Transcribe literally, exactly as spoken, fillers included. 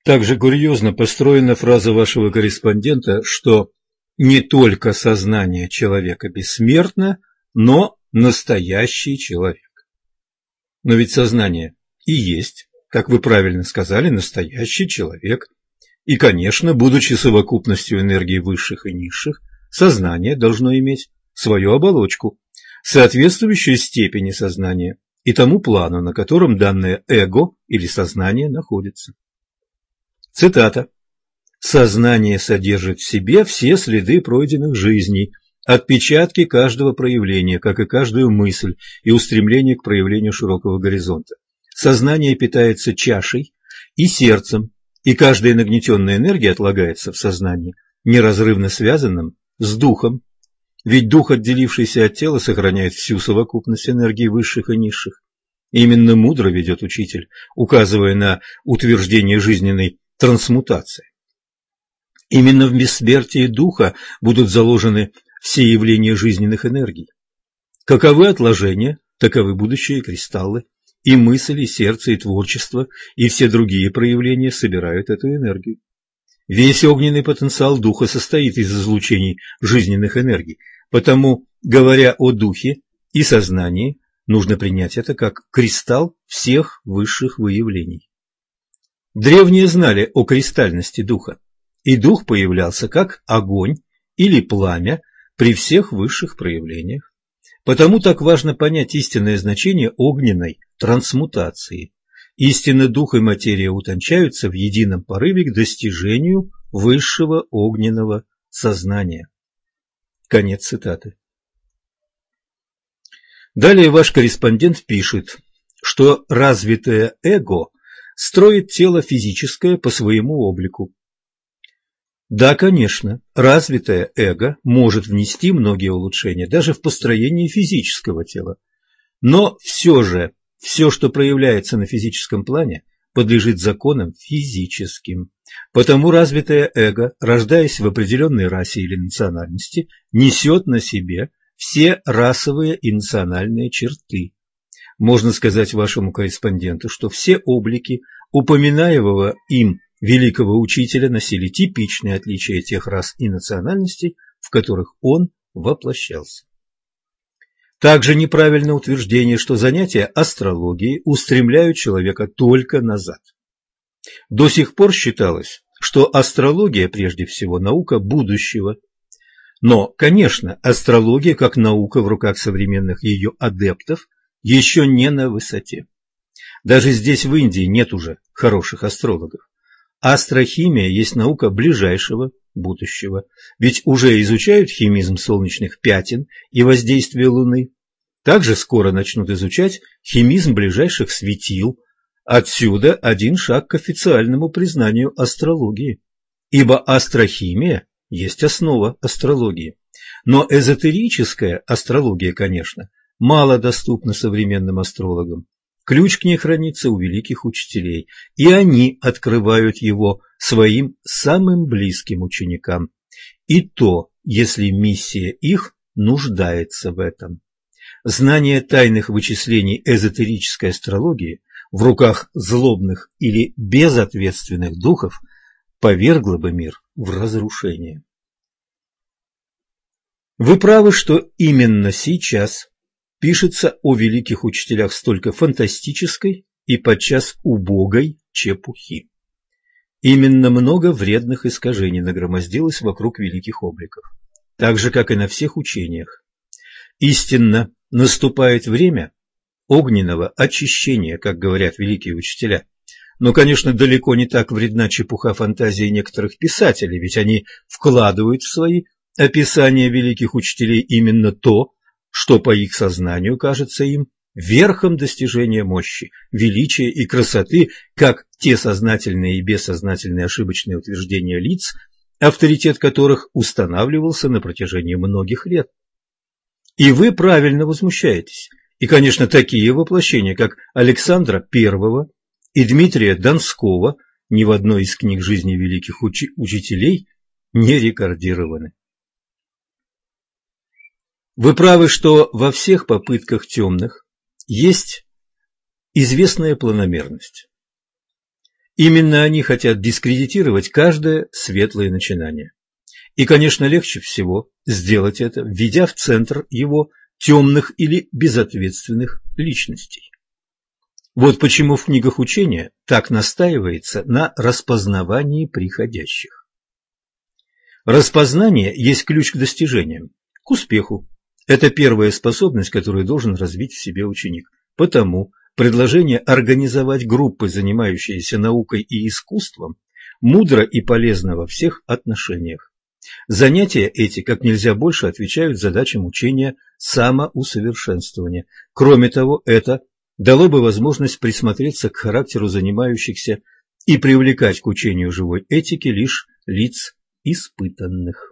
Также курьезно построена фраза вашего корреспондента, что не только сознание человека бессмертно, но настоящий человек. Но ведь сознание и есть, как вы правильно сказали, настоящий человек. И, конечно, будучи совокупностью энергий высших и низших, сознание должно иметь свою оболочку, соответствующую степени сознания и тому плану, на котором данное эго или сознание находится. Цитата. «Сознание содержит в себе все следы пройденных жизней, отпечатки каждого проявления, как и каждую мысль и устремление к проявлению широкого горизонта. Сознание питается чашей и сердцем, и каждая нагнетенная энергия отлагается в сознании, неразрывно связанном с духом. Ведь дух, отделившийся от тела, сохраняет всю совокупность энергий высших и низших. Именно мудро ведет учитель, указывая на утверждение жизненной трансмутации. Именно в бессмертии духа будут заложены все явления жизненных энергий. Каковы отложения, таковы будущие кристаллы, и мысль, и сердце, и творчество, и все другие проявления собирают эту энергию. Весь огненный потенциал духа состоит из излучений жизненных энергий, потому, говоря о духе и сознании, нужно принять это как кристалл всех высших выявлений. Древние знали о кристальности духа, и дух появлялся как огонь или пламя при всех высших проявлениях. Потому так важно понять истинное значение огненной трансмутации. Истинно дух и материя утончаются в едином порыве к достижению высшего огненного сознания. Конец цитаты. Далее ваш корреспондент пишет, что развитое эго строит тело физическое по своему облику. Да, конечно, развитое эго может внести многие улучшения даже в построении физического тела, но все же все, что проявляется на физическом плане, подлежит законам физическим. Потому развитое эго, рождаясь в определенной расе или национальности, несет на себе все расовые и национальные черты. Можно сказать вашему корреспонденту, что все облики упоминаемого им великого учителя носили типичные отличия тех рас и национальностей, в которых он воплощался. Также неправильно утверждение, что занятия астрологией устремляют человека только назад. До сих пор считалось, что астрология прежде всего наука будущего. Но, конечно, астрология как наука в руках современных ее адептов еще не на высоте. Даже здесь, в Индии, нет уже хороших астрологов. Астрохимия есть наука ближайшего будущего, ведь уже изучают химизм солнечных пятен и воздействие Луны. Также скоро начнут изучать химизм ближайших светил. Отсюда один шаг к официальному признанию астрологии, ибо астрохимия есть основа астрологии. Но эзотерическая астрология, конечно, мало доступна современным астрологам. Ключ к ней хранится у великих учителей, и они открывают его своим самым близким ученикам. И то, если миссия их нуждается в этом. Знание тайных вычислений эзотерической астрологии в руках злобных или безответственных духов повергло бы мир в разрушение. Вы правы, что именно сейчас пишется о великих учителях столько фантастической и подчас убогой чепухи. Именно много вредных искажений нагромоздилось вокруг великих обликов, так же, как и на всех учениях. Истинно наступает время огненного очищения, как говорят великие учителя. Но, конечно, далеко не так вредна чепуха фантазии некоторых писателей, ведь они вкладывают в свои описания великих учителей именно то, что по их сознанию кажется им верхом достижения мощи, величия и красоты, как те сознательные и бессознательные ошибочные утверждения лиц, авторитет которых устанавливался на протяжении многих лет. И вы правильно возмущаетесь. И, конечно, такие воплощения, как Александра Первого и Дмитрия Донского, ни в одной из книг жизни великих учи- учителей не рекордированы. Вы правы, что во всех попытках темных есть известная планомерность. Именно они хотят дискредитировать каждое светлое начинание. И, конечно, легче всего сделать это, введя в центр его темных или безответственных личностей. Вот почему в книгах учения так настаивается на распознавании приходящих. Распознание есть ключ к достижениям, к успеху. Это первая способность, которую должен развить в себе ученик. Потому предложение организовать группы, занимающиеся наукой и искусством, мудро и полезно во всех отношениях. Занятия эти как нельзя больше отвечают задачам учения самоусовершенствования. Кроме того, это дало бы возможность присмотреться к характеру занимающихся и привлекать к учению живой этики лишь лиц испытанных.